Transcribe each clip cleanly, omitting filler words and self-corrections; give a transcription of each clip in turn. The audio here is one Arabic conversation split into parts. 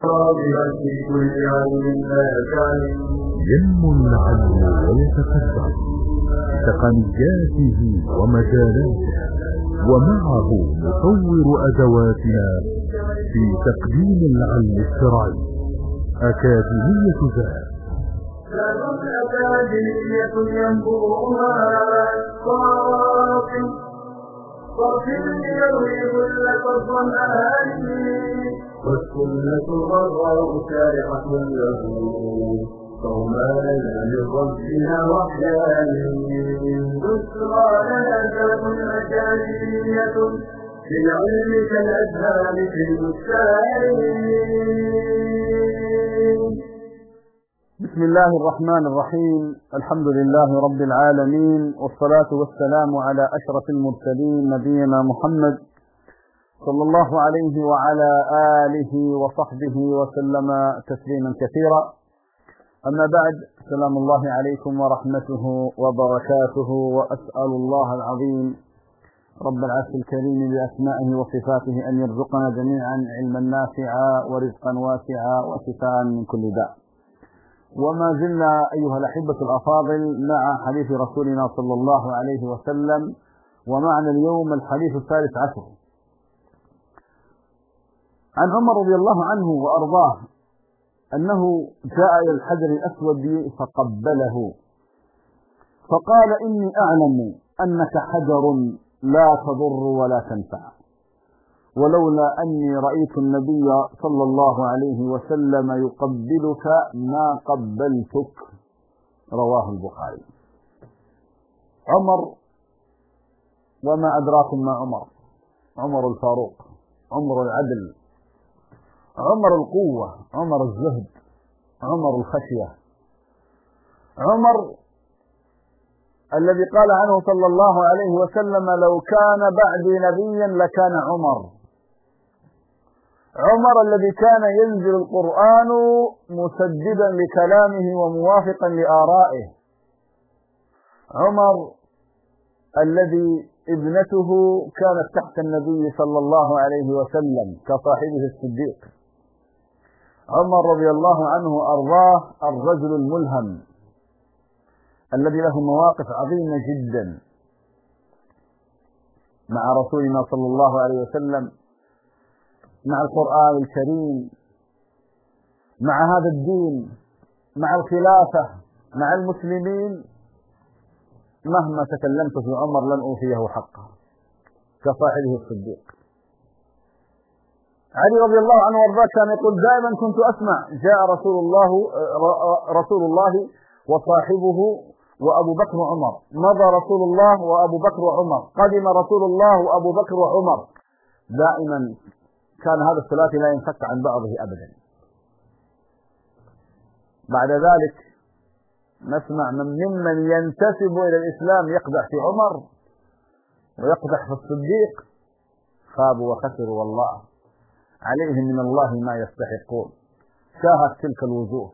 ينمو العلم ويتقدم بتقنياته ومجالاته، ومعه نطور أدواتنا في تقديم العلم الشرعي. أكاديمية ذات أكاديمية ينبوها صافي يروي لك الظمآن، والسنة الغراء سارقة له صوما لربنا وحيان. بشرى لنا ذات أكاديمية بالعلم كالأزهار في البستان. بسم الله الرحمن الرحيم. الحمد لله رب العالمين، والصلاة والسلام على أشرف المرسلين نبينا محمد صلى الله عليه وعلى آله وصحبه وسلم تسليما كثيرا. أما بعد، سلام الله عليكم ورحمته وبركاته، وأسأل الله العظيم رب العرش الكريم بأسمائه وصفاته أن يرزقنا جميعا علما نافعا ورزقا واسعا وشفاء من كل داء. وما زلنا أيها الأحبة الأفاضل مع حديث رسولنا صلى الله عليه وسلم، ومعنا اليوم الحديث الثالث عشر عن عمر رضي الله عنه وأرضاه أنه جاء إلى الحجر الأسود فقبله فقال: إني أعلم أنك حجر لا تضر ولا تنفع، ولولا أني رأيت النبي صلى الله عليه وسلم يقبلك ما قبلتك. رواه البخاري. عمر، وما أدراكم ما عمر؟ عمر الفاروق، عمر العدل، عمر القوة، عمر الزهد، عمر الخشية، عمر الذي قال عنه صلى الله عليه وسلم: لو كان بعدي نبيا لكان عمر. عمر الذي كان ينزل القرآن مسددا لكلامه وموافقا لآرائه. عمر الذي ابنته كانت تحت النبي صلى الله عليه وسلم كصاحبه الصديق. عمر رضي الله عنه أرضاه الرجل الملهم الذي له مواقف عظيمة جدا مع رسولنا صلى الله عليه وسلم، مع القرآن الكريم، مع هذا الدين، مع الخلافة، مع المسلمين. مهما تكلمت في عمر لن أوفيه حقه كصاحبه الصديق. علي رضي الله عنه وارضاه كان يقول دائما: كنت أسمع جاء رسول الله وصاحبه وأبو بكر وعمر، مضى رسول الله وأبو بكر وعمر، قدم رسول الله وأبو بكر وعمر. دائما كان هذا الثلاثي لا ينفك عن بعضه أبدا. بعد ذلك نسمع ممن ينتسب إلى الإسلام يقدح في عمر ويقدح في الصديق. خابوا وخسروا، والله عليهم من الله ما يستحقون. شاهت تلك الوجوه.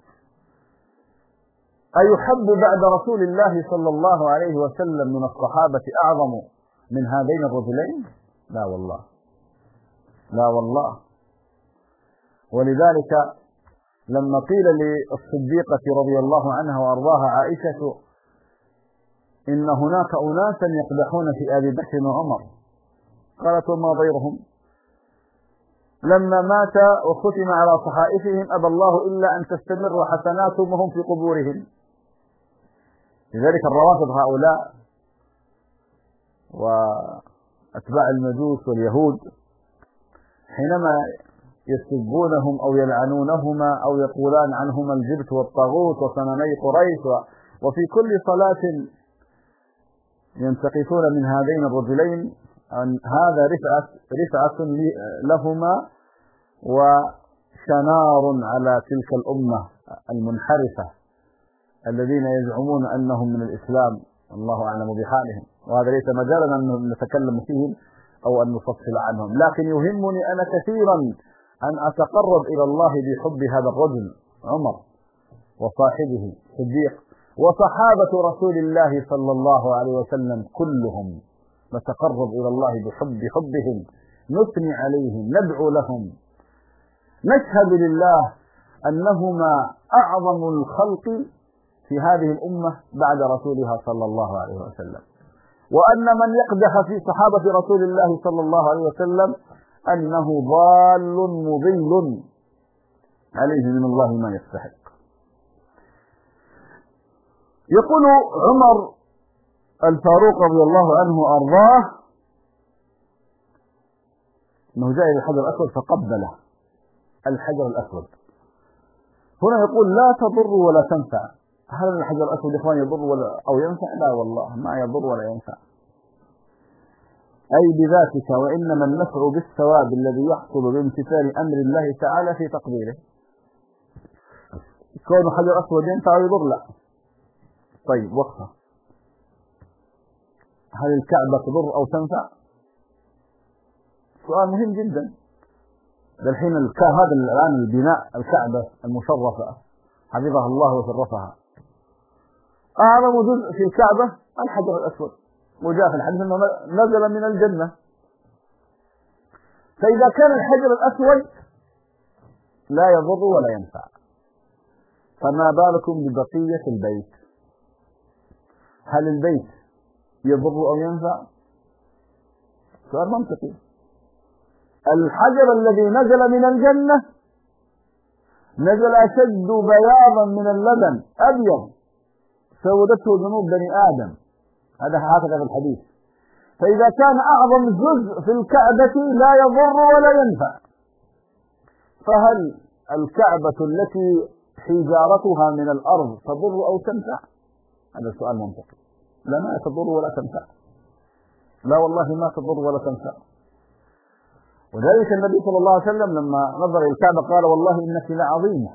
أيحب بعد رسول الله صلى الله عليه وسلم من الصحابة أعظم من هذين الرجلين؟ لا والله، لا والله. ولذلك لما قيل للصديقة رضي الله عنها وأرضاها عائشة: إن هناك أناسا يقدحون في أبي بكر وعمر، قالت: وما غيرهم؟ لما مات وختم على صحائفهم أبى الله إلا أن تستمر حسناتهم وهم في قبورهم. لذلك الروافض هؤلاء وأتباع المجوس واليهود حينما يسبونهم أو يلعنونهما أو يقولان عنهما الجبت والطاغوت وصنمي قريش، وفي كل صلاة ينتقصون من هذين الرجلين أن هذا رفعة لهما وشنار على تلك الأمة المنحرفة الذين يزعمون أنهم من الإسلام. الله أعلم بحالهم، وهذا ليس مجالا أن نتكلم فيهم أو أن نفصل عنهم. لكن يهمني أنا كثيرا أن أتقرب إلى الله بحب هذا الرجل عمر وصاحبه صديق وصحابة رسول الله صلى الله عليه وسلم كلهم. نتقرب إلى الله بحبهم، نثني عليهم، ندعو لهم. نشهد لله أنهما أعظم الخلق في هذه الأمة بعد رسولها صلى الله عليه وسلم، وأن من يقدح في صحابة رسول الله صلى الله عليه وسلم أنه ضال مضل عليه من الله ما يستحق. يقول عمر الفاروق رضي الله عنه وأرضاه أنه جاء إلى الحجر الأسود فقبله الحجر الأسود. هنا يقول لا تضر ولا تنفع. هل الحجر الأسود إخوان يضر ولا أو ينفع؟ لا والله ما يضر ولا ينفع. أي بذاتك، وإنما النفع بالثواب الذي يحصل بامتثال أمر الله تعالى في تقديره. كون حجر أسود ينفع ويضر؟ لا. طيب وقفة، هل الكعبة تضر أو تنفع؟ سؤال مهم جدا. الحين هذا الآن البناء الكعبة المشرفة حفظها الله وشرفها، أعظم جزء في الكعبة الحجر الأسود، وجاء في الحديث أنه نزل من الجنة. فإذا كان الحجر الأسود لا يضر ولا ينفع، فما بالكم ببقية البيت؟ هل البيت يضر أو ينفع؟ سؤال منطقي. الحجر الذي نزل من الجنة نزل أشد بياضا من اللبن، أبيض سودته ذنوب بني آدم، هذا هكذا في الحديث. فإذا كان أعظم جزء في الكعبة لا يضر ولا ينفع، فهل الكعبة التي حجارتها من الأرض تضر أو تنفع؟ هذا سؤال منطقي. لا، ما تضر ولا تنفع، لا والله ما تضر ولا تنفع. وذلك النبي صلى الله عليه وسلم لما نظر إلى الكعبة قال والله إنك لعظيمة،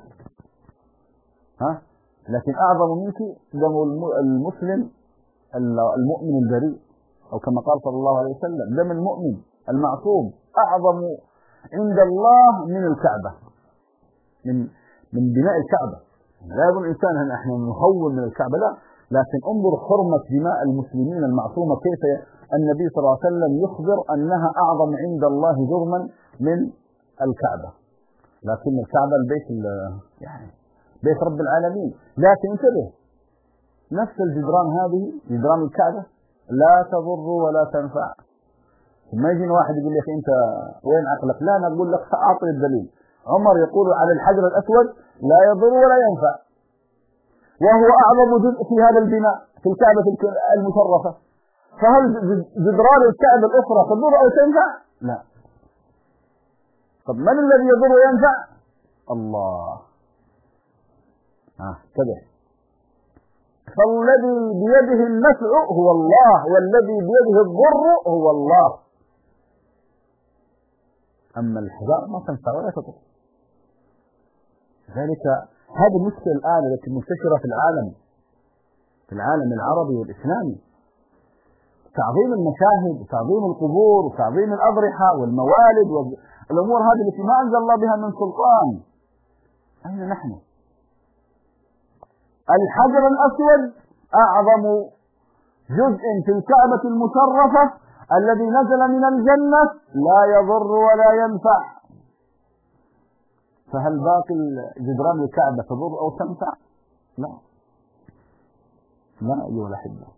لكن أعظم منك دم المسلم المؤمن البريء، أو كما قال صلى الله عليه وسلم دم المؤمن المعصوم أعظم عند الله من الكعبة، من بناء الكعبة. لا يظن الإنسان أن احنا نهون من الكعبة، لا، لكن انظر حرمة دماء المسلمين المعصومة، كيف النبي صلى الله عليه وسلم يخبر أنها أعظم عند الله جرما من الكعبة. لكن الكعبة البيت يعني بيت رب العالمين. لكن انتبه، نفس الجدران هذه جدران الكعبة لا تضر ولا تنفع. ما يجينا واحد يقول لك أنت وين عقلك؟ لا، أنا أقول لك سأعطي الدليل. عمر يقول على الحجر الأسود لا يضر ولا ينفع، وهو أعظم جزء في هذا البناء في الكعبة المشرفة. فهل جدران الكعبة الأخرى تضر أو تنفع؟ لا. طب من الذي يضر وينفع؟ الله. كذا. فالذي بيده النفع هو الله، والذي بيده الضر هو الله. أما الحجارة ما تنفع ولا تضر. ذلك هذه المشكلة الآن التي منتشرة في العالم العربي والإسلامي، تعظيم المشاهد وتعظيم القبور وتعظيم الأضرحة والموالد والأمور هذه التي ما أنزل الله بها من سلطان. أين نحن؟ الحجر الأسود أعظم جزء في الكعبة المشرفة الذي نزل من الجنة لا يضر ولا ينفع. فهل باقي جدران الكعبة تضر أو تنفع؟ لا، لا أيها الأحبة.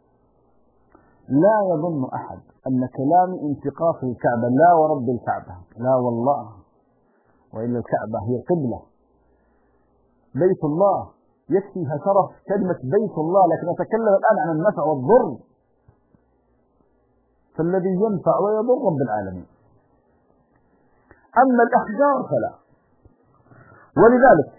لا يظن أحد أن كلام انتقاص الكعبة، لا ورب الكعبة، لا والله، وإلا الكعبة هي قبلة بيت الله، يكفيها شرف كلمة بيت الله. لكن نتكلم الآن عن النفع والضر، فالذي ينفع ويضر رب العالمين. أما الأحجار فلا. ولذلك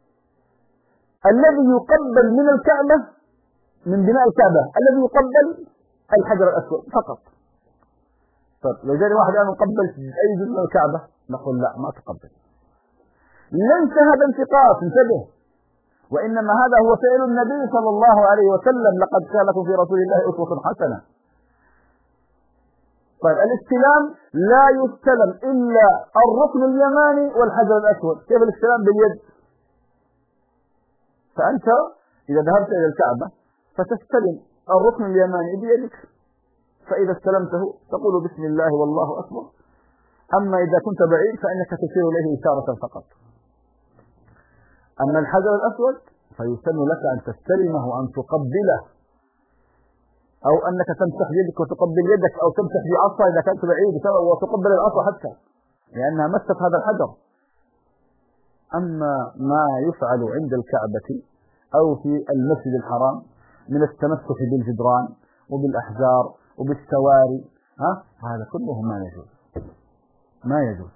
الذي يقبل من الكعبة من بناء الكعبة الذي يقبل الحجر الأسود فقط. طيب لو جاء واحد الآن يقبل أي جزء من الكعبة نقول لا، ما تقبل. ليس هذا انتقاص، انتبه، وإنما هذا هو فعل النبي صلى الله عليه وسلم: لقد كان لكم في رسول الله أسوة حسنة. طيب الاستلام لا يستلم إلا الركن اليماني والحجر الأسود. كيف الاستلام؟ باليد. فأنت إذا ذهبت إلى الكعبة فتستلم الركن اليماني بيدك، فإذا استلمته تقول بسم الله والله أكبر، أما إذا كنت بعيد فإنك تشير إليه إشارة فقط. أما الحجر الأسود فيسن لك أن تستلمه وأن تقبله، أو أنك تمسح بيدك وتقبل يدك، أو تمسح بعصا إذا كنت بعيد وتقبل العصا حتى لأنها مست هذا الحجر. أما ما يفعل عند الكعبة أو في المسجد الحرام من التمسح بالجدران وبالأحجار وبالسواري، هذا كله ما يجوز.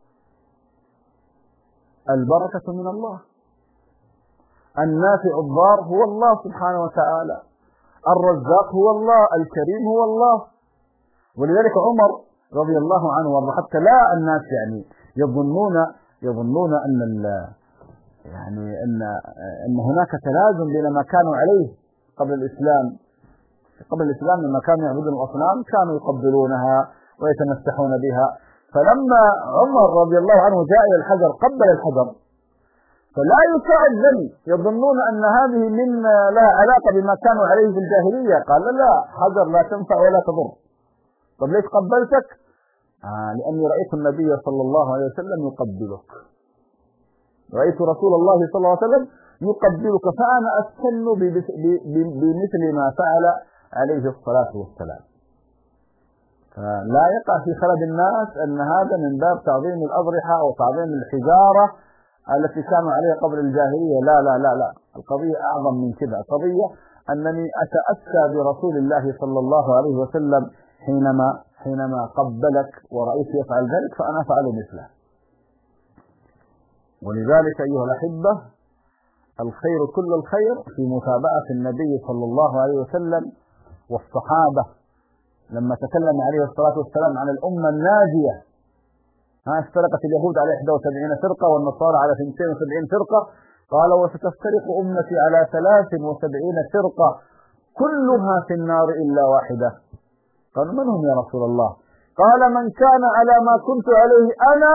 البركة من الله، النافع الضار هو الله سبحانه وتعالى، الرزاق هو الله، الكريم هو الله. ولذلك عمر رضي الله عنه وارضاه، حتى لا الناس يعني يظنون أن هناك تلازم بين ما كانوا عليه قبل الإسلام لما كانوا يعبدون الأصنام كانوا يقبلونها ويتمسحون بها. فلما عمر رضي الله عنه جاء إلى الحجر قبل الحجر، فلا يساعد ذلك، يظنون أن هذه من لها علاقة بما كانوا عليه في الجاهلية. قال لا، حجر لا تنفع ولا تضر. طب ليش قبلتك؟ لأني رأيت النبي صلى الله عليه وسلم يقبلك، رأيت رسول الله صلى الله عليه وسلم يقبلك، فأنا أستن بمثل ما فعل عليه الصلاة والسلام. فلا يقع في خلد الناس أن هذا من باب تعظيم الأضرحة أو تعظيم الحجارة التي كانوا عليها قبل الجاهلية. لا لا لا لا، القضية أعظم من كذا. القضية أنني أتأسى برسول الله صلى الله عليه وسلم حينما قبلك ورأيت يفعل ذلك فأنا أفعل مثله. ولذلك أيها الأحبة، الخير كل الخير في متابعة النبي صلى الله عليه وسلم والصحابة. لما تكلم عليه الصلاة والسلام عن الأمة الناجية، افترقت اليهود على 71 فرقة والنصارى على 72 فرقة، قال وستفترق أمتي على 73 فرقة كلها في النار إلا واحدة. قالوا من هم يا رسول الله؟ قال من كان على ما كنت عليه أنا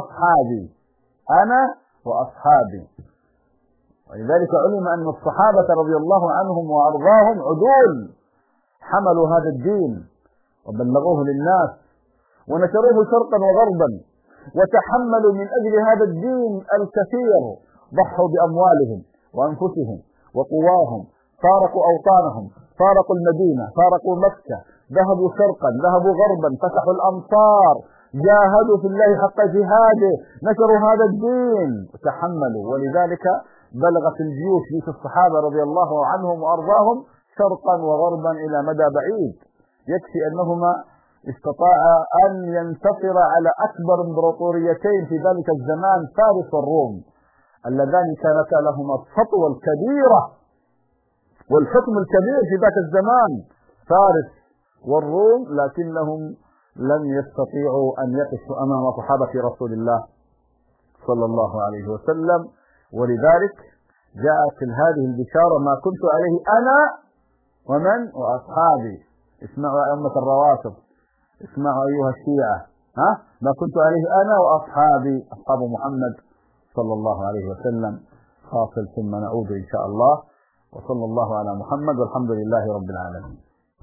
وأصحابي. ولذلك علم أن الصحابة رضي الله عنهم وأرضاهم عدول، حملوا هذا الدين وبلغوه للناس ونشروه شرقا وغربا، وتحملوا من أجل هذا الدين الكثير، ضحوا بأموالهم وأنفسهم وقواهم، فارقوا أوطانهم، فارقوا المدينة، فارقوا مكة، ذهبوا شرقا ذهبوا غربا، فتحوا الأمصار، جاهدوا في الله حق جهاده، نشروا هذا الدين وتحملوا. ولذلك بلغت الجيوش جيوش الصحابة رضي الله عنهم وأرضاهم شرقا وغربا إلى مدى بعيد. يكفي أنهما استطاعا أن ينتصر على أكبر امبراطوريتين في ذلك الزمان، فارس والروم، اللذان كانتا لهما السطوة الكبيرة والحكم الكبير في ذاك الزمان، فارس والروم، لكنهم لم يستطيعوا أن يقفوا أمام صحابة رسول الله صلى الله عليه وسلم. ولذلك جاءت هذه البشارة ما كنت عليه أنا وأصحابي. اسمعوا يا أمة الرواتب، اسمعوا أيها الشيعة، ما كنت عليه أنا وأصحابي، أصحاب محمد صلى الله عليه وسلم. فاصل ثم نعود إن شاء الله، وصلى الله على محمد والحمد لله رب العالمين.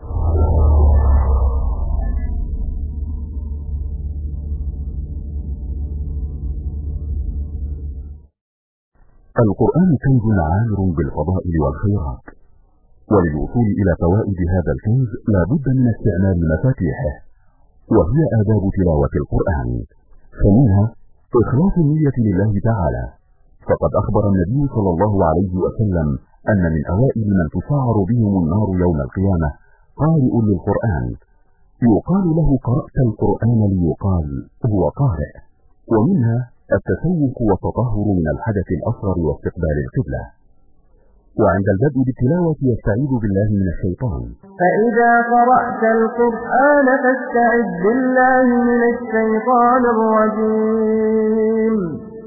القرآن كنز عامر بالفضائل والخيرات، وللوصول إلى فوائد هذا الكنز لا بد من استعمال مفاتيحه، وهي آداب تلاوة القرآن. فمنها إخلاص النية لله تعالى، فقد أخبر النبي صلى الله عليه وسلم أن من أوائل من تسعر بهم النار يوم القيامة قارئ للقرآن، يقال له قرأت القرآن ليقال هو قارئ. ومنها التسوق والتطهر من الحدث الأصغر واستقبال القبلة. وعند البدء بالتلاوة يستعيذ بالله من الشيطان. فإذا قرأت القرآن فاستعذ بالله من الشيطان الرجيم.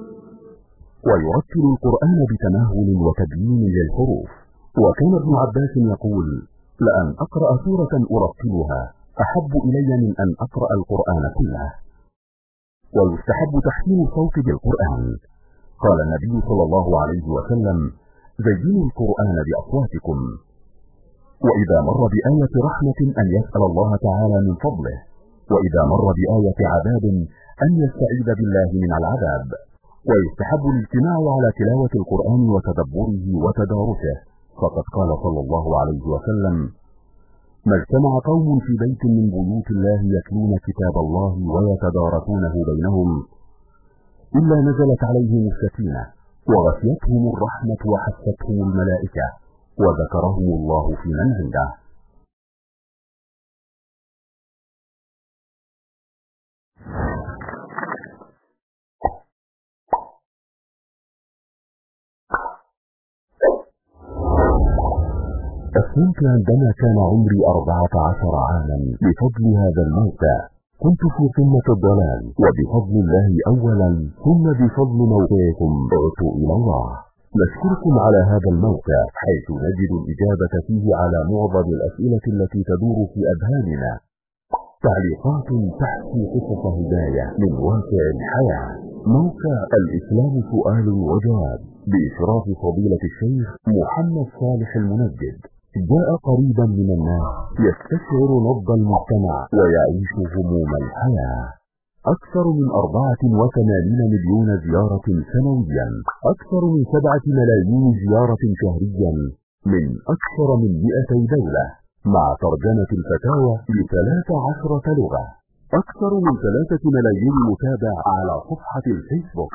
ويرتل القرآن بتمهل وتبيين للحروف. وكان ابن عباس يقول: لأن أقرأ سورة أرتلها أحب إلي من أن أقرأ القرآن كله. ويستحب تحسين الصوت بالقرآن. قال النبي صلى الله عليه وسلم: زينوا القرآن بأصواتكم. وإذا مر بآية رحمة أن يسأل الله تعالى من فضله، وإذا مر بآية عذاب أن يستعيذ بالله من العذاب. ويستحب الاجتماع على تلاوة القرآن وتدبره وتدارسه، فقد قال صلى الله عليه وسلم: ما اجتمع قوم في بيت من بيوت الله يتلون كتاب الله ويتدارسونه بينهم إلا نزلت عليهم السكينة وغشيتهم الرحمة وحفتهم الملائكة وذكرهم الله في من عنده. أسلمت عندما كان عمري 14 عاما بفضل هذا الموقع. كنت في قمة الضلال، وبفضل الله أولا ثم بفضل موقعكم عدت إلى الله. نشكركم على هذا الموقع حيث نجد الإجابة فيه على معظم الأسئلة التي تدور في أذهاننا. تعليقات تحكي قصص هداية من واقع الحياة. موقع الإسلام سؤال وجواب بإشراف فضيلة الشيخ محمد صالح المنجد جاء قريبا من الناس يستشعر نبض المجتمع ويعيش هموم الحياة. أكثر من 84 مليون زيارة سنويا، أكثر من 7 ملايين زيارة شهريا من أكثر من 200 دولة، مع ترجمة الفتاوى ل13 لغة. أكثر من 3 ملايين متابع على صفحة الفيسبوك.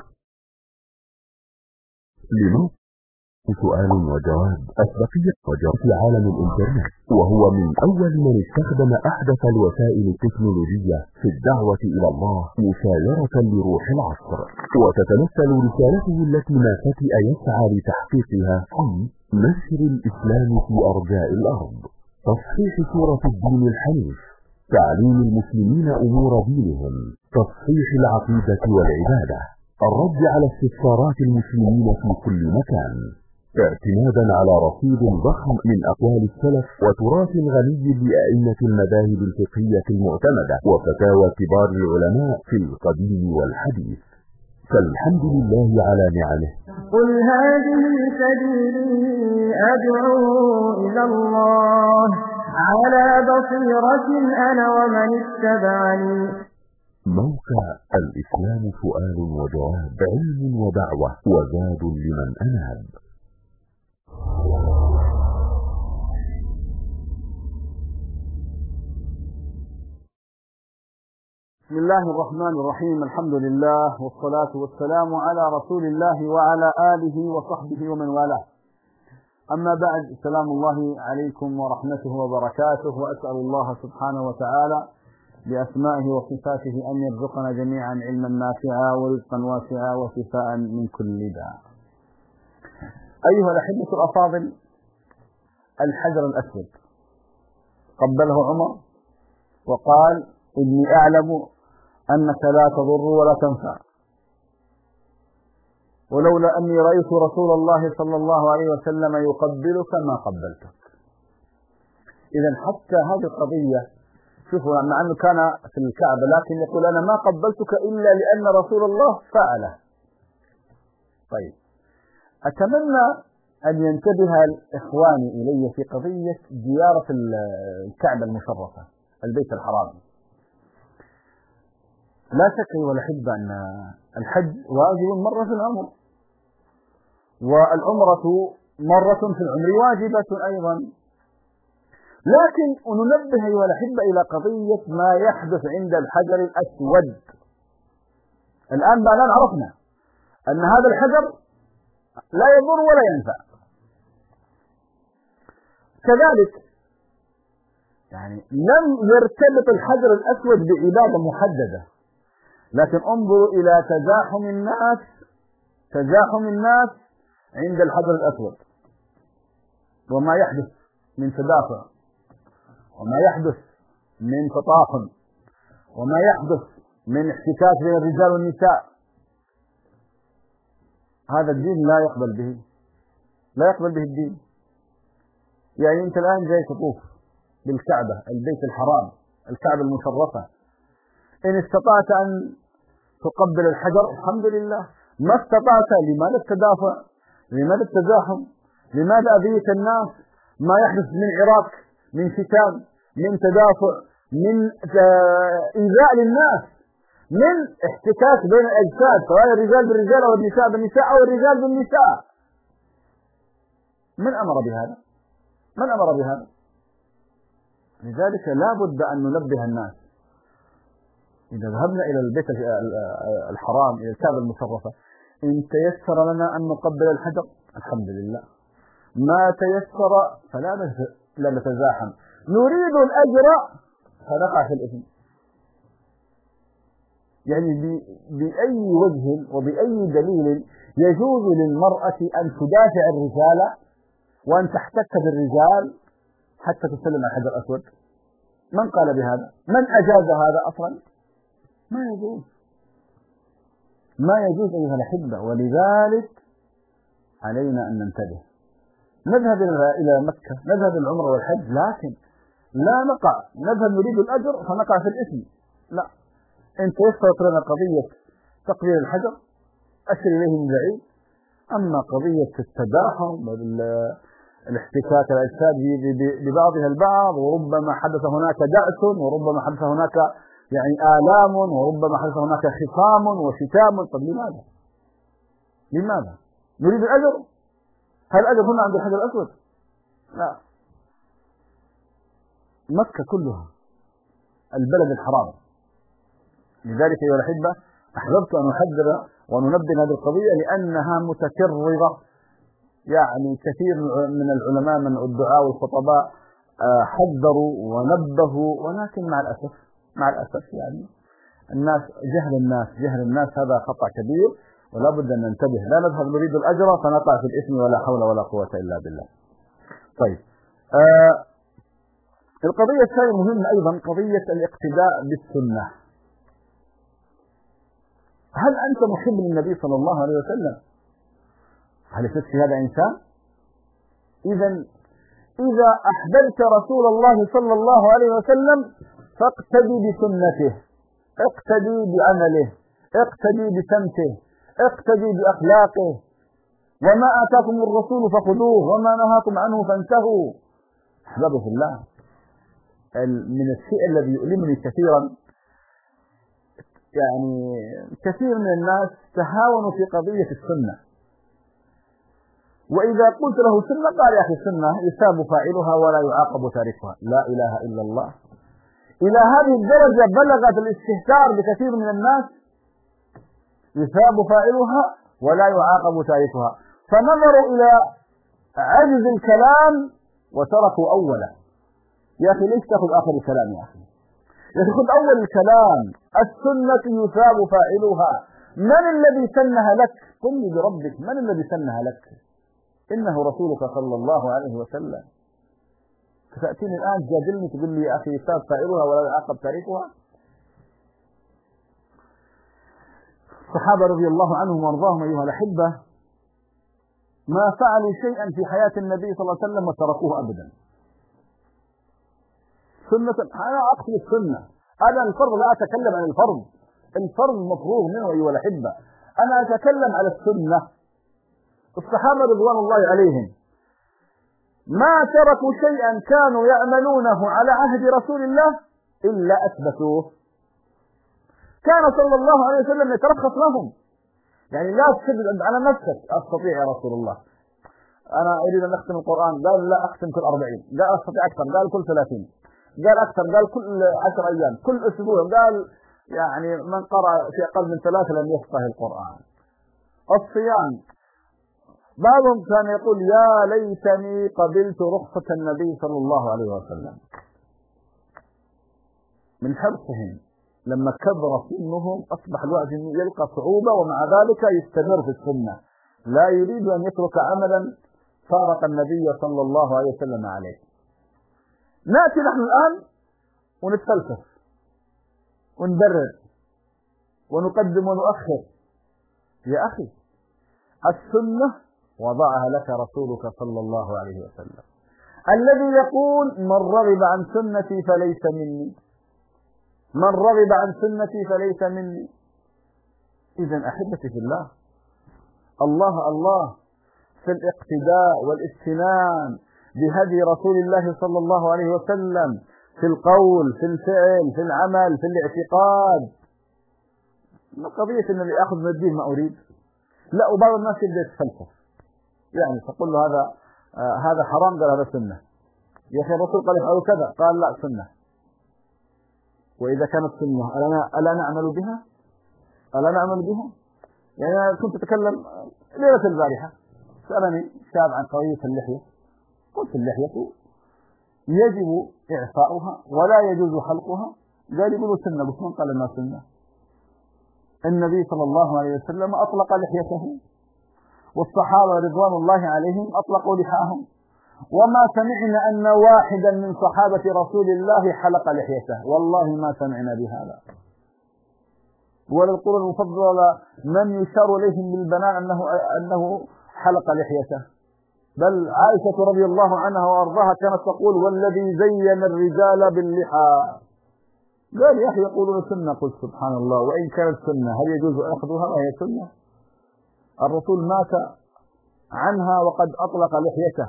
لموقع سؤال وجواب أسبقية وجواب في عالم الإنترنت، وهو من أول من استخدم أحدث الوسائل التكنولوجية في الدعوة إلى الله مشايرة لروح العصر. وتتمثل رسالته التي ما فتئ يسعى لتحقيقها في نشر الإسلام في أرجاء الأرض، تصحيح صورة الدين الحنيف، تعليم المسلمين أمور دينهم، تصحيح العقيدة والعبادة، الرد على استفسارات المسلمين في كل مكان، اعتمادا على رصيد ضخم من أقوال السلف وتراث غني لأئمة المذاهب الفقهية المعتمدة وفتاوى كبار العلماء في القديم والحديث. فالحمد لله على نعمه. قل هذه سبيلي أدعو إلى الله على بصيرة أنا ومن اتبعني. موقع الإسلام سؤال وجواب، علم ودعوة وزاد لمن أناب. بسم الله الرحمن الرحيم. الحمد لله والصلاة والسلام على رسول الله وعلى آله وصحبه ومن والاه. أما بعد، سلام الله عليكم ورحمته وبركاته، وأسأل الله سبحانه وتعالى بأسمائه وصفاته أن يرزقنا جميعا علما نافعا ورزقا واسعا وشفاء من كل داء. أيها الأحبة الأفاضل، الحجر الأسود قبله عمر وقال: إني أعلم أنك لا تضر ولا تنفع، ولولا أني رأيت رسول الله صلى الله عليه وسلم يقبلك ما قبلتك. إذا حتى هذه القضية، شوفوا، مع أنه كان في الكعبة لكن يقول: أنا ما قبلتك إلا لأن رسول الله فعله. طيب، أتمنى أن ينتبه الإخوان إلي في قضية زيارة الكعبة المشرفة، البيت الحرام. لا شك أيها الأحبة أن الحج واجب مرة في العمر، والعمرة مرة في العمر واجبة أيضا. لكن ننبه أيها الأحبة إلى قضية ما يحدث عند الحجر الأسود. الآن بعد أن عرفنا أن هذا الحجر لا يضر ولا ينفع، كذلك يعني لم يرتبط الحجر الأسود بعبادة محددة، لكن انظروا إلى تزاحم الناس عند الحجر الأسود، وما يحدث من تدافع، وما يحدث من تطاحن، وما يحدث من احتكاك بين الرجال والنساء. هذا الدين لا يقبل به الدين. يعني أنت الآن جاي تطوف بالكعبة، البيت الحرام، الكعبة المشرفة، إن استطعت أن تقبل الحجر الحمد لله، ما استطعت لماذا التدافع؟ لماذا التزاحم؟ لماذا أذية الناس؟ ما يحدث من عراك، من فتان، من تدافع، من إيذاء للناس، من احتكاك بين الأجساد، سواء الرجال بالرجال أو النساء بالنساء أو الرجال بالنساء. من أمر بهذا؟ من أمر بهذا؟ لذلك لا بد أن ننبه الناس. إذا ذهبنا إلى البيت الحرام، إلى الكعبة المشرفة، إن تيسر لنا أن نقبل الحجر الحمد لله، ما تيسر فلا نتزاحم. نريد الأجر فنقع في الإثم. يعني بأي وجه وبأي دليل يجوز للمرأة أن تدافع الرجال وأن تحتك بالرجال حتى تسلم الحجر الأسود؟ من قال بهذا؟ من أجاز هذا أصلا؟ ما يجوز، ما يجوز أيها الأحبة. ولذلك علينا أن ننتبه. نذهب إلى مكة، نذهب العمرة والحج، لكن لا نقع نذهب نريد الأجر فنقع في الإثم. لا، إن تيسرت لنا قضية تقبيل الحجر أشر إليه من بعيد. أما قضية التداحم والاحتكاك الأجساد ببعضها البعض، وربما حدث هناك دأس، وربما حدث هناك يعني آلام، وربما حدث هناك خصام وشتام. طب لماذا نريد الأجر؟ هل الأجر هنا عند الحجر الأسود؟ لا، مكة كلها البلد الحرام. لذلك أيها الأحبة أحببت أن أحذر وننبه هذه القضية، لأنها متكررة. يعني كثير من العلماء من الدعاء والخطباء حذروا ونبهوا، ولكن مع الأسف يعني جهل الناس هذا خطأ كبير، ولا بد أن ننتبه. لا نذهب نريد الأجر فنقع في الإثم، ولا حول ولا قوة إلا بالله. طيب، القضية الثانية مهمة أيضا، قضية الاقتداء بالسنة. هل أنت محب للنبي صلى الله عليه وسلم؟ هل يصدق هذا إنسان؟ إذا أحببت رسول الله صلى الله عليه وسلم فاقتدي بسنته، اقتدي بعمله، اقتدي بسمته، اقتدي بأخلاقه. وما آتاكم الرسول فخذوه وما نهاكم عنه فانتهوا. أحبابي في الله، من الشيء الذي يؤلمني كثيرا، يعني كثير من الناس تهاونوا في قضية السنة، وإذا قلت له سنة قال يا أخي السنة يثاب فاعلها ولا يعاقب تاركها. لا إله إلا الله. إلى هذه الدرجة بلغت الاستهتار بكثير من الناس، يثاب فاعلها ولا يعاقب تاركها، فنظروا إلى عجز الكلام وتركوا أوله. يا أخي ليش تأخذ آخر الكلام؟ يا أخي خذ أول الكلام. السنة يثاب فاعلها. من الذي سنها لك؟ قل لي بربك، من الذي سنها لك؟ إنه رسولك صلى الله عليه وسلم. فتأتيني الآن تجادلني تقول لي يا أخي يثاب فاعلها ولا يعاقب تاركها؟ الصحابة رضي الله عنهم وارضاهم أيها الأحبة ما فعلوا شيئا في حياة النبي صلى الله عليه وسلم وتركوه أبدا. سنة، أنا أقصد السنة، أنا الفرض لا أتكلم عن الفرض، الفرض مفروغ منه أيها الأحبة، أنا أتكلم على السنة. الصحابة رضوان الله عليهم ما تركوا شيئا كانوا يعملونه على عهد رسول الله إلا أثبتوه. كان صلى الله عليه وسلم يترخص لهم، يعني لا تشدد على نفسك، أستطيع يا رسول الله أنا أريد أن أختم القرآن، قال لا أختم كل 40، قال أستطيع أكثر، قال كل 30، قال أكثر، قال كل 10 أيام، كل أسبوع، قال يعني من قرأ في أقل من 3 لم يفقه القرآن. الصيام بعضهم كان يقول يا ليتني قبلت رخصة النبي صلى الله عليه وسلم. من حرصهم لما كبر سنهم أصبح الوقت يلقى صعوبة، ومع ذلك يستمر في السنة، لا يريد أن يترك عملا فارق النبي صلى الله عليه وسلم عليه. نأتي نحن الآن ونتفلسف ونبرر ونقدم ونؤخر. يا أخي السنة وضعها لك رسولك صلى الله عليه وسلم، الذي يقول من رغب عن سنتي فليس مني، من رغب عن سنتي فليس مني. إذن أحبتي في الله، الله في الاقتداء والاستنان بهدي رسول الله صلى الله عليه وسلم في القول، في الفعل، في العمل، في الاعتقاد. قضية أن اللي أخذ من الدين ما أريد، لا. وبعض الناس يبدأ يتفلسف، يعني تقول له هذا حرام، قال هذا سنة. يا أخي الرسول قال افعلوا كذا، قال لا سنة. وإذا كانت سنة ألا نعمل بها؟ ألا نعمل بها؟ يعني أنا كنت أتكلم ليلة البارحة، سألني شاب عن قضية اللحية، قلت اللحية يجب إعفاؤها ولا يجوز حلقها. قال يقولوا سنة، بس من قال لنا سنة؟ النبي صلى الله عليه وسلم أطلق لحيته، والصحابة رضوان الله عليهم أطلقوا لحاهم، وما سمعنا أن واحدا من صحابة رسول الله حلق لحيته، والله ما سمعنا بهذا. ولا القرون المفضلة من يشار إليهم بالبنان أنه حلق لحيته، بل عائشة رضي الله عنها وأرضاها كانت تقول والذي زين الرجال باللحى. قال يا أخي يقولون سنة، قلت سبحان الله، وإن كانت سنة هل يجوز أخذها وهي سنة؟ الرسول مات عنها وقد أطلق لحيته،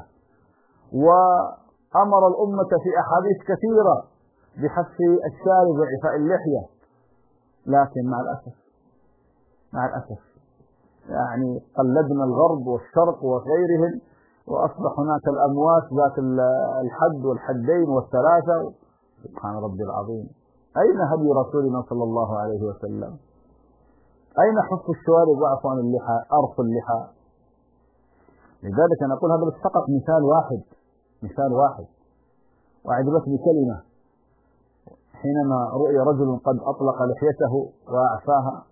وأمر الأمة في أحاديث كثيرة بحث الشارب وإعفاء اللحية، لكن مع الأسف يعني قلدنا الغرب والشرق وغيرهم، وأصبح هناك الأموات ذات الحد والحدين والثلاثة. سبحان ربي العظيم، أين هدي رسولنا صلى الله عليه وسلم؟ أين حف الشوارب وعفو عن اللحى، أرخ اللحى؟ لذلك أنا أقول هذا فقط مثال واحد. وأعجبتني كلمة حينما رؤي رجل قد أطلق لحيته وأعفاها،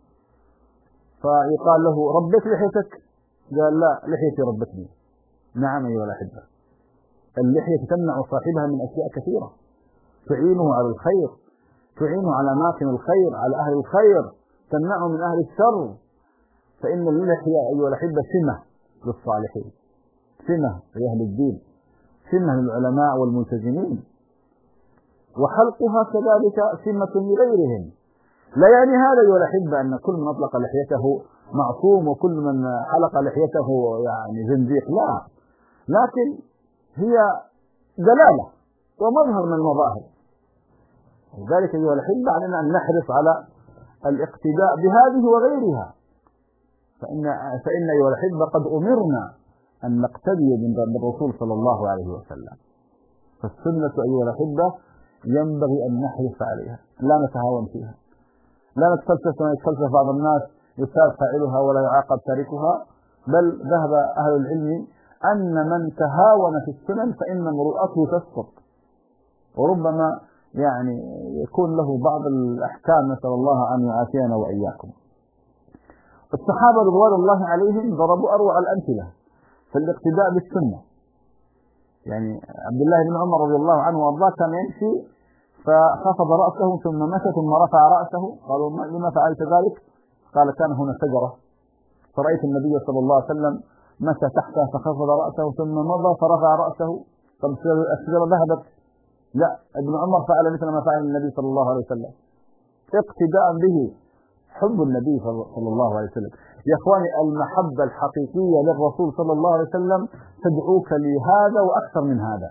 فيقال له ربت لحيتك؟ قال لا، لحيتي ربتني. نعم أيها الأحبة، اللحية تمنع صاحبها من أشياء كثيرة، تعينه على الخير، تعينه على أماكن الخير، على أهل الخير، تمنعه من أهل الشر. فإن اللحية أيها الأحبة سمة للصالحين، سمة لأهل الدين، سمة للعلماء والملتزمين، وحلقها كذلك سمة لغيرهم. لا يعني هذا أيها الأحبة أن كل من أطلق لحيته معصوم وكل من حلق لحيته يعني زنديق، لا، لكن هي دلالة ومظهر من المظاهر. لذلك أيها الأحبة علينا أن نحرص على الاقتداء بهذه وغيرها، فإن أيها الأحبة قد أمرنا أن نقتدي بالرسول صلى الله عليه وسلم. فالسنة أيها الأحبة ينبغي أن نحرص عليها، لا نتهاون فيها، لا نتفلسف بعض الناس يثاب فاعلها ولا يعاقب تاركها، بل ذهب أهل العلم أن من تهاون في السنن فإن مروءته تسقط، وربما يعني يكون له بعض الأحكام، نسأل الله أن يعافينا وإياكم. الصحابة رضوان الله عليهم ضربوا أروع الأمثلة في الاقتداء بالسنة. يعني عبد الله بن عمر رضي الله عنه وارضاه كان يمشي فخفض رأسه ثم مشى ثم رفع رأسه، قالوا لما فعلت ذلك؟ قال كان هنا شجرة فرأيت النبي صلى الله عليه وسلم مشى تحتها فخفض رأسه ثم مضى فرفع رأسه، طب الشجرة ذهبت؟ لا، ابن عمر فعل مثل ما فعل النبي صلى الله عليه وسلم اقتداء به، حب النبي صلى الله عليه وسلم. يا اخواني المحبة الحقيقية للرسول صلى الله عليه وسلم تدعوك لهذا وأكثر من هذا.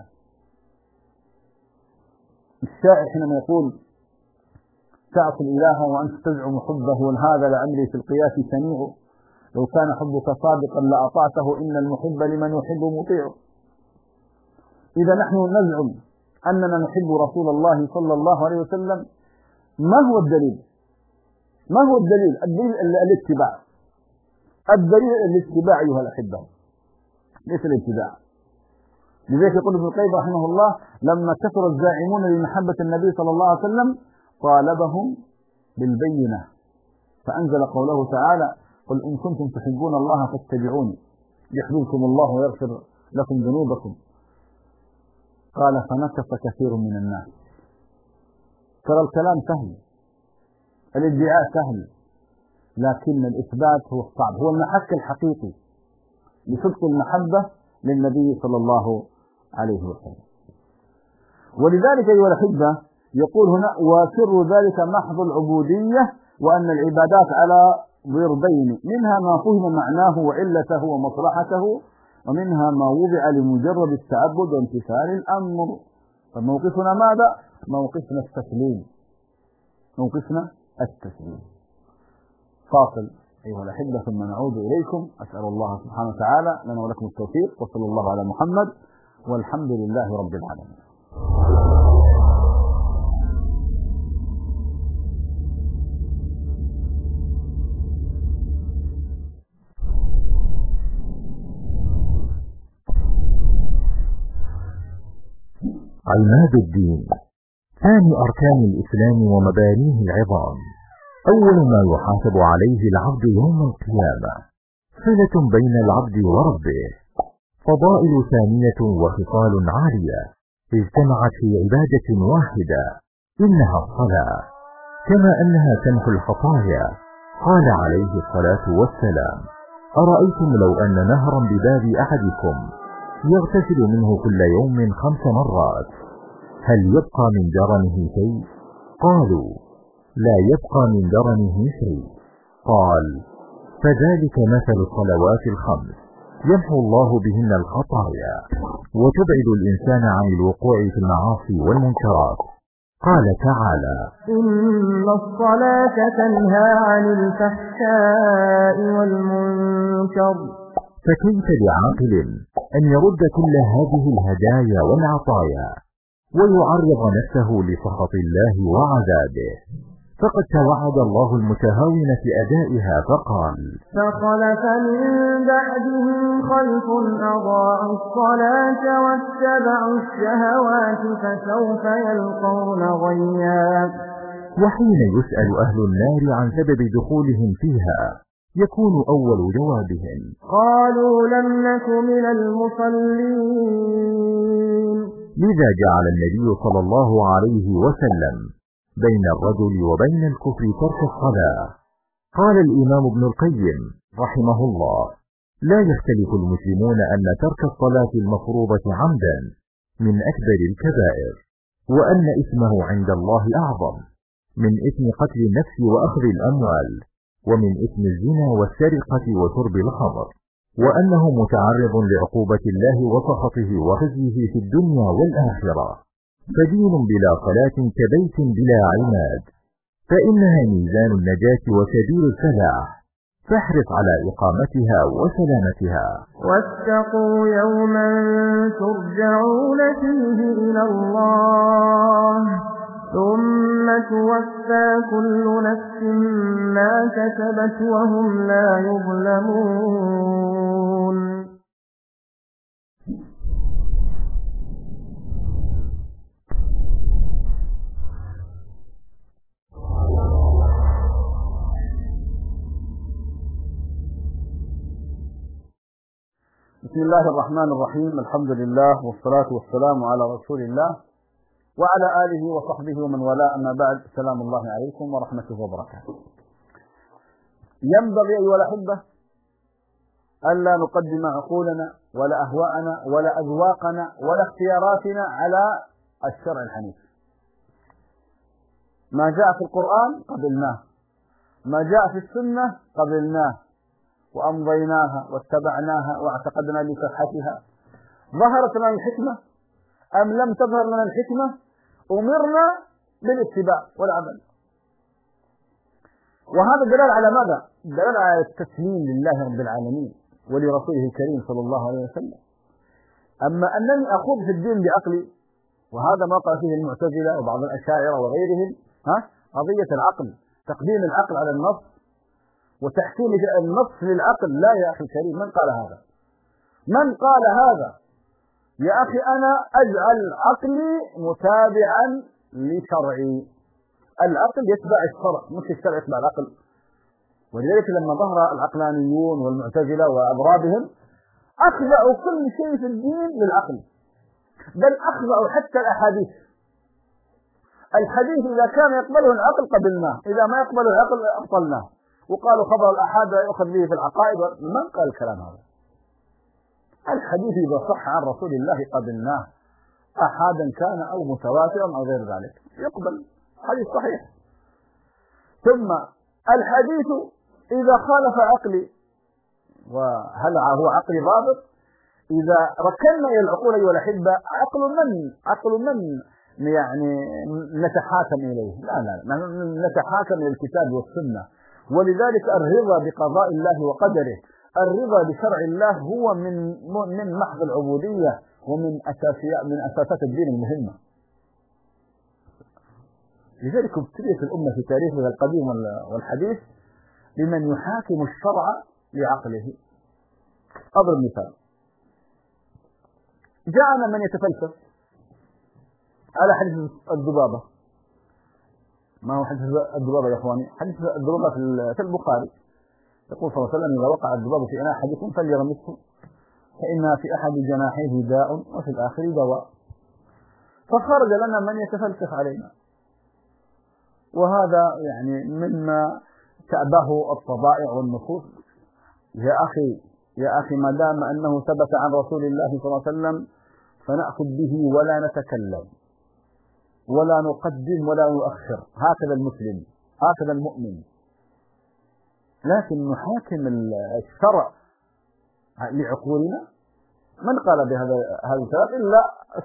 الشاعر حينما يقول تعصي الإله وأنت تزعم حبه، هذا لعمري في القياس سميع، لو كان حبك صادقا لأطعته، إن المحب لمن يحب مطيع. إذا نحن نزعم أننا نحب رسول الله صلى الله عليه وسلم، ما هو الدليل؟ ما هو الدليل؟ الاتباع. الدليل الاتباع أيها الأحبة، ليس الابتداع. لذلك يقول ابن القيم رحمه الله لما كثر الزاعمون لمحبة النبي صلى الله عليه وسلم طالبهم بالبينة، فأنزل قوله تعالى قل إن كنتم تحبون الله فاتبعوني يحببكم الله ويغفر لكم ذنوبكم. قال فنكف كثير من الناس. ترى الكلام سهل، الادعاء سهل، لكن الإثبات هو الصعب، هو المحك الحقيقي لصدق المحبة للنبي صلى الله عليه وسلم. ولذلك أيها الأحبة يقول هنا وسر ذلك محض العبودية، وأن العبادات على ضربين، منها ما فهم معناه وعلته ومصلحته، ومنها ما وضع لمجرد التعبد وامتثال الأمر. فموقفنا ماذا؟ موقفنا التسليم، موقفنا التسليم. فاصل أيها الأحبة ثم نعود إليكم. أسأل الله سبحانه وتعالى لنا ولكم التوفيق، وصلى الله على محمد، والحمد لله رب العالمين. عماد الدين، ثاني أركان الإسلام ومبانيه العظام. أول ما يحاسب عليه العبد يوم القيامة، صلة بين العبد وربه. فضائل ثانية وخصال عالية اجتمعت في عبادة واحدة، إنها الصلاة، كما أنها تمحو الخطايا. قال عليه الصلاة والسلام: أرأيتم لو أن نهرا بباب أحدكم يغتسل منه كل يوم 5 مرات، هل يبقى من درنه شيء؟ قالوا: لا يبقى من درنه شيء. قال: فذلك مثل الصلوات ال5 يمحو الله بهن الخطايا وتبعد الإنسان عن الوقوع في المعاصي والمنكرات. قال تعالى: إن الصلاة تنهى عن الفحشاء والمنكر. فكيف لعاقل أن يرد كل هذه الهدايا والعطايا ويعرض نفسه لسخط الله وعذابه؟ فقد توعد الله المتهاون في أدائها فقال: فخلف من بعدهم خلف أضاعوا الصلاة واتبعوا الشهوات فسوف يلقون غيا. وحين يسأل أهل النار عن سبب دخولهم فيها يكون أول جوابهم: قالوا لم نك من المصلين. لذا جعل النبي صلى الله عليه وسلم بين الرجل وبين الكفر ترك الصلاة. قال الإمام ابن القيم رحمه الله: لا يختلف المسلمون أن ترك الصلاة المفروضة عمدا من أكبر الكبائر، وأن إثمه عند الله أعظم من إثم قتل النفس وأخذ الأموال، ومن إثم الزنا والسرقة وشرب الخمر، وأنه متعرض لعقوبة الله وسخطه وخزيه في الدنيا والآخرة. فدين بلا صلاة كبيت بلا عماد، فإنها ميزان النجاة وسبيل الفلاح، فاحرص على إقامتها وسلامتها. واتقوا يوما ترجعون فيه إلى الله ثم توفى كل نفس ما كسبت وهم لا يظلمون. بسم الله الرحمن الرحيم. الحمد لله والصلاة والسلام على رسول الله وعلى آله وصحبه ومن والاه، أما بعد. سلام الله عليكم ورحمته وبركاته. ينبغي أيها الأحبة ألا نقدم عقولنا ولا أهواءنا ولا أذواقنا ولا اختياراتنا على الشرع الحنيف. ما جاء في القرآن قبلناه، ما جاء في السنة قبلناه وأمضيناها واتبعناها واعتقدنا لصحتها. ظهرت لنا الحكمة أم لم تظهر لنا الحكمة، أمرنا بالاتباع والعمل. وهذا دلالة على ماذا؟ دلالة على التسليم لله رب العالمين ولرسوله الكريم صلى الله عليه وسلم. أما أنني أخوض في الدين بعقلي، وهذا ما قال فيه المعتزلة وبعض الأشاعرة وغيرهم، قضية العقل، تقديم العقل على النص وتحكيم النص للعقل. لا يا أخي الكريم، من قال هذا؟ من قال هذا؟ يا أخي أنا أجعل عقلي متابعا لشرعي. العقل يتبع الشرع مش الشرع يتبع العقل. ولذلك لما ظهر العقلانيون والمعتزلة وأضرابهم أخضعوا كل شيء في الدين للعقل، بل أخضعوا حتى الأحاديث. الحديث إذا كان يقبله العقل قبلناه، إذا ما يقبله العقل أبطلناه. وقالوا خبر الأحاد يؤخذ به في العقائد. من قال الكلام هذا؟ الحديث إذا صح عن رسول الله قبلناه، أحادا كان أو متواترا أو غير ذلك، يقبل حديث صحيح. ثم الحديث إذا خالف عقلي، وهل هو عقلي ضابط، إذا ركننا إلى العقول أيها الأحبة، عقل من يعني نتحاكم إليه؟ لا، نتحاكم إلى الكتاب والسنة. ولذلك الرضا بقضاء الله وقدره، الرضا بشرع الله هو من محض العبودية ومن أساسات الدين المهمة. لذلك ابتليت الأمة في تاريخها القديم والحديث بمن يحاكم الشرع بعقله. أضرب مثال، جاءنا من يتفلسف على حديث الذبابة. ما هو حديث الذبابة يا إخواني؟ حديث الذبابة في البخاري، يقول صلى الله عليه وسلم: إذا وقع الذباب في إناء أحدكم فليغمسه فإن في أحد جناحيه داء وفي الآخر دواء. فخرج لنا من يتفلسف علينا، وهذا يعني مما تأباه الطبائع والنصوص. يا أخي ما دام أنه ثبت عن رسول الله صلى الله عليه وسلم فنأخذ به ولا نتكلم ولا نقدم ولا نؤخر. هكذا المسلم، هكذا المؤمن. لكن نحاكم الشرع لعقولنا. من قال بهذا الكلام إلا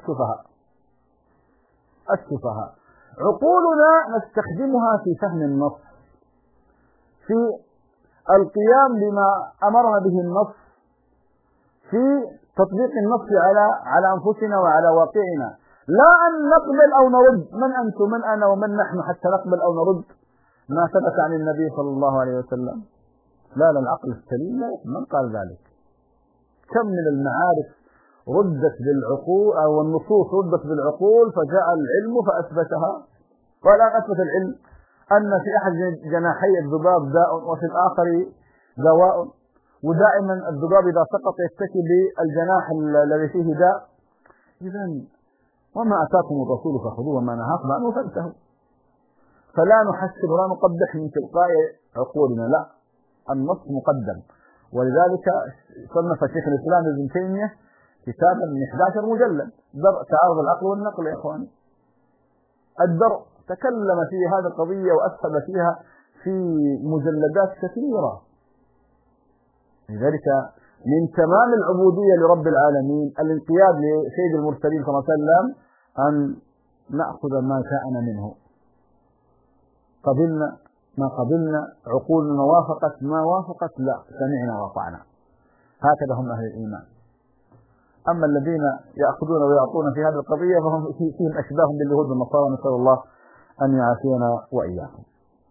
السفهاء. عقولنا نستخدمها في فهم النص، في القيام بما أمرنا به النص، في تطبيق النص على أنفسنا وعلى واقعنا، لا أن نقبل أو نرد. من أنت من أنا ومن نحن حتى نقبل أو نرد ما ثبت عن النبي صلى الله عليه وسلم؟ لا، العقل السليم لا. من قال ذلك؟ كم من المعارف ردت بالعقول أو النصوص ردت بالعقول فجاء العلم فأثبتها. والآن أثبت العلم أن في أحد جناحي الذباب داء وفي الآخر دواء، ودائما الذباب إذا سقط يتكي بالجناح الذي فيه داء. إذن وما أتاكم الرسول فخذوه وما نهاكم عنه فانتهوا. فلا نحسن ولا نقبح من تلقاء عقولنا، لا، النص مقدم. ولذلك صنف شيخ الإسلام ابن تيمية كتابا من 11 مجلد، درء تعارض العقل والنقل يا إخواني. الدرء تكلم في هذه القضية وأسهب فيها في مجلدات كثيرة. لذلك من تمام العبودية لرب العالمين الانقياد لسيد المرسلين صلى الله عليه وسلم، أن نأخذ ما جاءنا منه. قبلنا ما قبلنا، عقولنا وافقت ما وافقت، لا، سمعنا وطعنا. هكذا هم أهل الإيمان. أما الذين يأخذون ويعطون في هذه القضية فهم فيهم أشباه باليهود والنصارى، نسأل الله أن يعافينا وإياكم.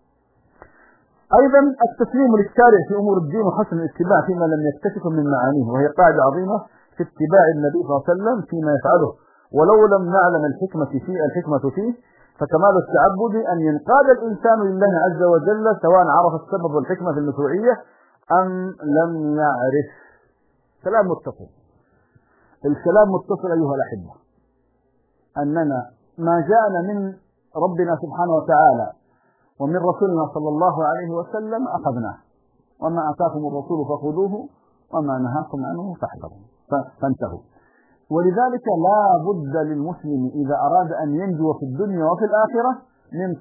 أيضا التسليم للشارع في أمور الدين وحسن الاتباع فيما لم يكتشف من معانيه، وهي قاعدة عظيمة في اتباع النبي صلى الله عليه وسلم فيما يفعله، ولو لم نعلم الحكمة فيه فكمال التعبد أن ينقاد الإنسان لله عز وجل سواء عرف السبب والحكمة في المشروعية أم لم يعرف. كلام متصل. الكلام متصل أيها الأحبة، أننا ما جاءنا من ربنا سبحانه وتعالى ومن رسولنا صلى الله عليه وسلم أخذناه، وما أتاكم الرسول فخذوه وما نهاكم عنه فانتهوا. ولذلك لا بد للمسلم إذا أراد أن ينجو في الدنيا وفي الآخرة من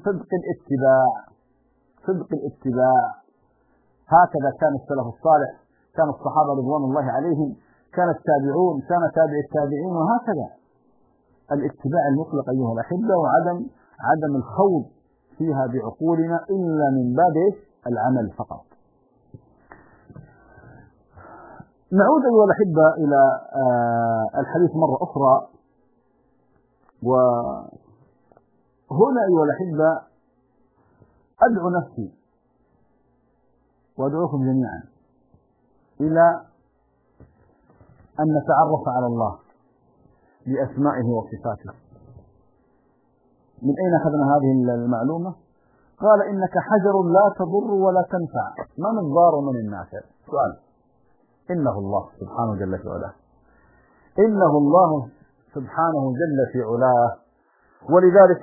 صدق الاتباع. هكذا كان السلف الصالح، كان الصحابة رضوان الله عليهم، كان التابعون، كان تابع التابعين، وهكذا الاتباع المطلق أيها الأحبة، وعدم الخوض فيها بعقولنا إلا من باب العمل فقط. نعود أيها الأحبة إلى الحديث مرة أخرى. وهنا أيها الأحبة أدعو نفسي وأدعوكم جميعا إلى أن نتعرف على الله بأسمائه وصفاته. من أين أخذنا هذه المعلومة؟ قال: إنك حجر لا تضر ولا تنفع. من الضار ومن النافع؟ سؤال. إنه الله سبحانه جل في علاه، إنه الله سبحانه جل في علاه. ولذلك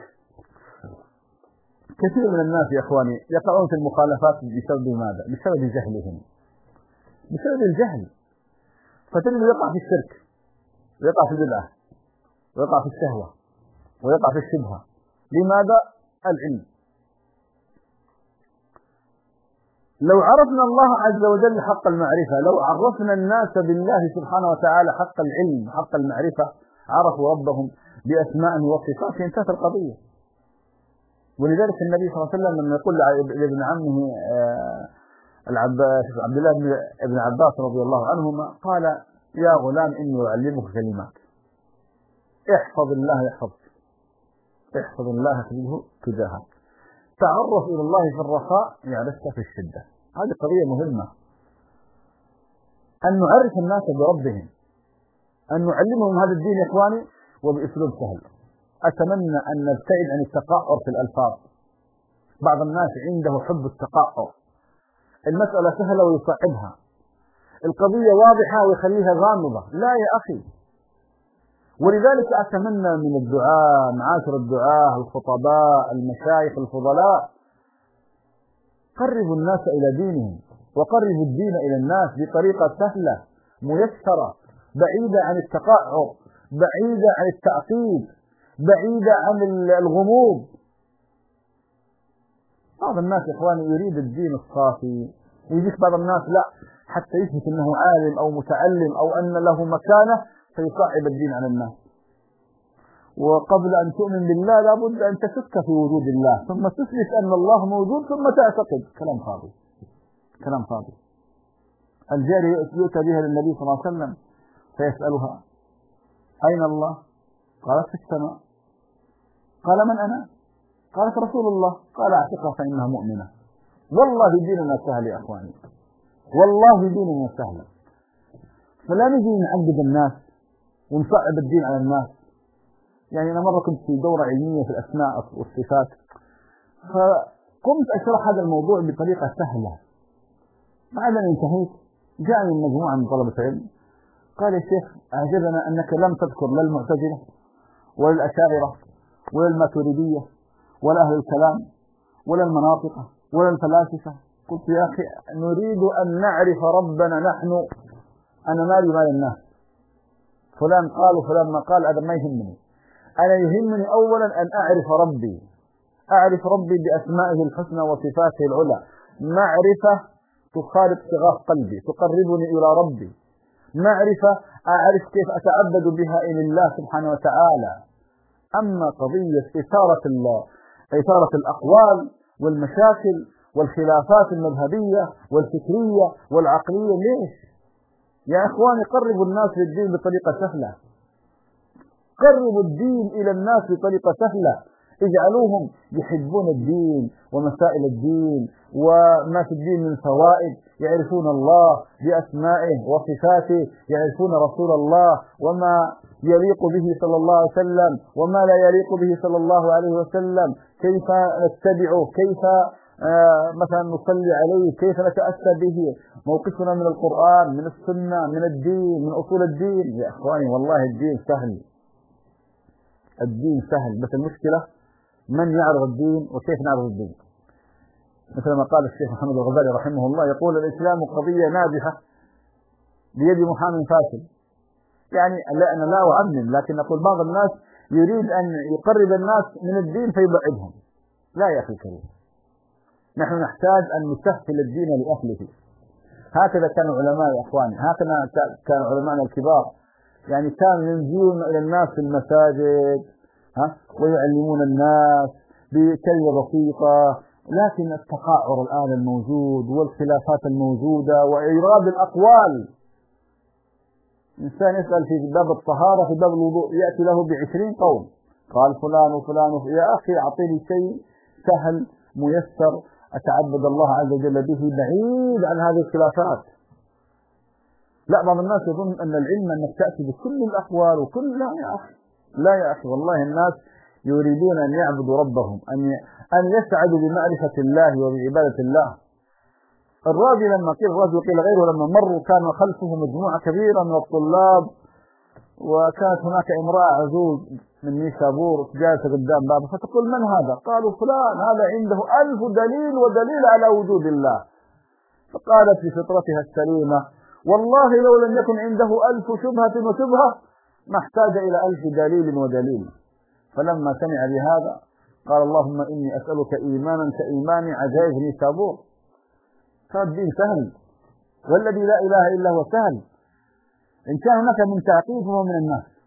كثير من الناس يا إخواني يقعون في المخالفات بسبب ماذا؟ بسبب جهلهم، بسبب الجهل. فتجد يقع في الشرك، ويقع في البدعة، ويقع في الشهوة، ويقع في الشبهة. لماذا؟ العلم. لو عرفنا الله عز وجل حق المعرفة، لو عرفنا الناس بالله سبحانه وتعالى حق العلم حق المعرفة، عرفوا ربهم بأسمائه وصفاته، انتهت القضية. ولذلك النبي صلى الله عليه وسلم لما يقول لابن عمه عبد الله بن عباس رضي الله عنهما، قال: يا غلام إني أعلمك كلمات، احفظ الله يحفظك، احفظ الله تجده تجاهك، تعرف إلى الله في الرخاء يعرفك في الشدة. هذه قضية مهمة، أن نعرف الناس بربهم، أن نعلمهم هذا الدين يا إخواني وبأسلوب سهل. أتمنى أن نبتعد عن التقعر في الألفاظ. بعض الناس عنده حب التقعر، المسألة سهلة ويصعبها، القضية واضحة ويخليها غامضة. لا يا أخي. ولذلك أتمنى من الدعاء، معاشر الدعاء، الخطباء، المشايخ الفضلاء، قربوا الناس إلى دينهم، وقربوا الدين إلى الناس بطريقة سهلة ميسرة، بعيدة عن التقعر، بعيدة عن التعقيد، بعيدة عن الغموض. بعض الناس يا إخواني يريد الدين الصافي، ويجيك بعض الناس لا، حتى يثبت أنه عالم أو متعلم أو أن له مكانة فيصعب الدين على الناس. وقبل أن تؤمن بالله لابد أن تشك في وجود الله، ثم تثبت أن الله موجود، ثم تعتقد. كلام فاضي، كلام فاضي. الجارية يؤتى بها للنبي صلى الله عليه وسلم فيسألها: أين الله؟ قالت: في السماء. قال: من أنا؟ قالت: رسول الله. قال: اعتقها فإنها مؤمنة. والله ديننا سهل يا أخواني، والله ديننا سهل. فلا نجي نعذب الناس ونصعب الدين على الناس. يعني أنا مرة كنت في دورة علمية في الأسماء والصفات، فقمت أشرح هذا الموضوع بطريقة سهلة. بعد أن انتهيت جاءني مجموعة من طلبة العلم، قال: يا شيخ أعجبنا أنك لم تذكر لا المعتزلة ولا الأشاعرة ولا الماتريدية ولا أهل الكلام ولا المناطقة ولا الفلاسفة. قلت: يا أخي نريد أن نعرف ربنا نحن، أنا مالي مال الناس، فلان قال وفلان ما قال، هذا ما يهمني. أنا يهمني أولا أن أعرف ربي، أعرف ربي بأسمائه الحسنى وصفاته العلى، معرفة تخالط شغاف قلبي، تقربني إلى ربي، معرفة أعرف كيف أتعبد بها إلى الله سبحانه وتعالى. أما قضية إثارة الأقوال والمشاكل والخلافات المذهبية والفكرية والعقلية، ليش؟ يا إخواني قربوا الناس للدين بطريقة سهلة، قربوا الدين إلى الناس بطريقة سهلة، اجعلوهم يحبون الدين ومسائل الدين وما في الدين من فوائد، يعرفون الله بأسمائه وصفاته، يعرفون رسول الله وما يليق به صلى الله عليه وسلم وما لا يليق به صلى الله عليه وسلم، كيف نتبعه، كيف مثلا نصلي عليه، كيف نتأسى به، موقفنا من القرآن، من السنة، من الدين، من أصول الدين. يا إخواني والله الدين سهل، الدين سهل، بس المشكلة من يعرف الدين وكيف نعرف الدين. مثل ما قال الشيخ محمد الغزالي رحمه الله، يقول: الإسلام قضية ناجحة بيد محامي فاشل. يعني لا، أنا لا أعمم، لكن أقول بعض الناس يريد أن يقرب الناس من الدين فيبعدهم. لا يا أخي الكريم، نحن نحتاج أن نسهل الدين لأهله. هكذا كانوا العلماء يا أخواني، هكذا كان علماءنا الكبار، يعني كانوا ينزلون إلى الناس في المساجد ويعلمون الناس بكلمة بسيطة. لكن التقاعر الآن الموجود والخلافات الموجودة وإيراد الأقوال، إنسان يسأل في باب الطهارة، في باب الوضوء، يأتي له ب20 قول، قال فلان وفلان يا أخي أعطيني شيء سهل ميسر أتعبد الله عز وجل به، بعيد عن هذه الخلافات. لا، بعض الناس يظن أن العلم أنك تأتي بكل الأقوال وكل. لا يا أخي، لا يا أخي، والله الناس يريدون أن يعبدوا ربهم، أن يسعدوا بمعرفة الله وبعبادة الله. الرازي لما قيل الرازي وقيل غيره، لما مروا كان خلفه مجموعة كبيرة من الطلاب، وكانت هناك امرأة عجوز من نيشابور جالسة قدام بابه، فتقول: من هذا؟ قالوا: فلان، هذا عنده 1000 دليل ودليل على وجود الله. فقالت بفطرتها السليمة: والله لو لم يكن عنده 1000 شبهة وشبهة ما احتاج إلى 1000 دليل ودليل. فلما سمع بهذا قال: اللهم إني أسألك إيمانا كإيمان عجائز نيشابور. هذا الدين سهل، والذي لا إله إلا هو سهل. إن كان هناك من تعقيد فهو من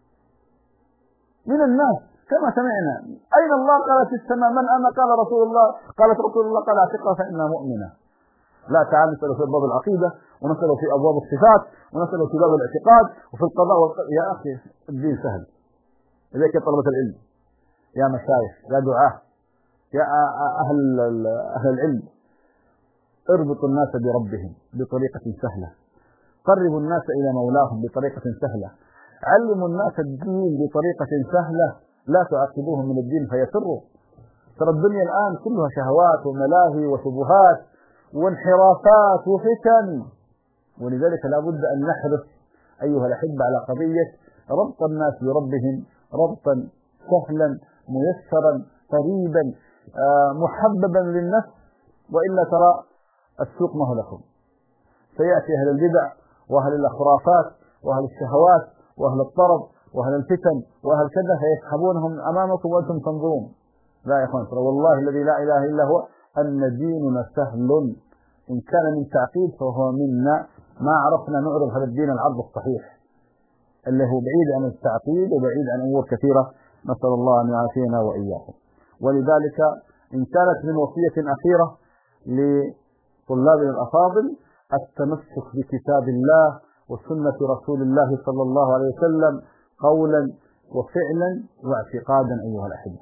الناس كما سمعنا. أين الله؟ قال في السماء. من أنا؟ قال رسول الله. قالت رسول الله قال اعتقها فإنها مؤمنة. لا، تعال نسأل في أبواب العقيدة، ونسأل في أبواب الصفات، ونسأل في باب الاعتقاد، وفي القضاء يا أخي الدين سهل. إليك يا طلبة العلم، يا مشايخ، يا دعاة، يا أهل العلم، اربطوا الناس بربهم بطريقة سهلة، قربوا الناس إلى مولاهم بطريقة سهلة، علموا الناس الدين بطريقة سهلة، لا تعقبوهم من الدين فيسروا. ترى الدنيا الآن كلها شهوات وملاهي وشبهات وانحرافات وفتن، ولذلك لا بد أن نحرص أيها الأحبة على قضية ربط الناس بربهم ربطا سهلا ميسرا قريبا محببا للنفس، وإلا ترى السوق ما هو لكم. سيأتي أهل البدع وأهل الخرافات وأهل الشهوات وأهل الطرب وأهل الفتن وأهل كذا فيسحبونهم أمامكم وأنتم تنظرون. لا يا أخوان، والله الذي لا إله إلا هو أن ديننا سهل. إن كان من تعقيد فهو منا، ما عرفنا نعرض هذا الدين العرض الصحيح اللي هو بعيد عن التعقيد وبعيد عن أمور كثيرة، نسأل الله أن يعافينا وإياكم. ولذلك إن كانت من وصية أخيرة لطلابنا الأفاضل التمسك بكتاب الله وسنة رسول الله صلى الله عليه وسلم قولا وفعلا واعتقادا أيها الأحبة.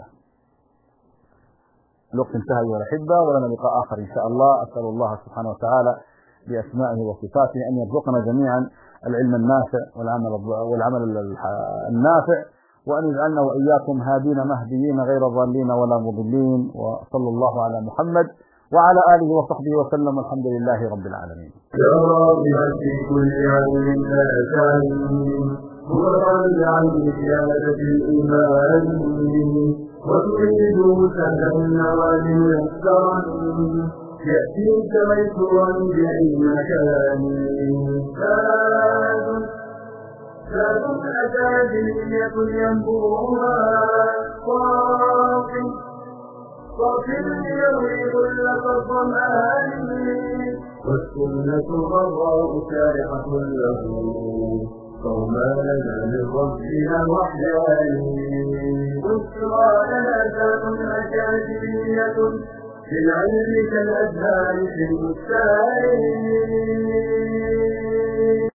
الوقت انتهى أيها الأحبة، ولنا لقاء آخر إن شاء الله. أسأل الله سبحانه وتعالى بأسمائه وصفاته أن يرزقنا جميعا العلم النافع والعمل النافع، وأن يجعلنا وإياكم هادين مهديين غير ضالين ولا مضلين. وصلى الله على محمد وعلى آله وصحبه وسلم، والحمد لله رب العالمين. يا رب في كل علم متطلعا لزيادة الإيمان، وتريد سهلا النوال ميسرا يأتيك ميسورا بأي مكان. ذات أكاديمية ينبوها صافٍ يروي غلة الظمآن، والسنة غراء شارحة له فوما لنا من ربنا وحيان. بشرى لنا ذات أكاديمية في العلم كالأزهار في البستان.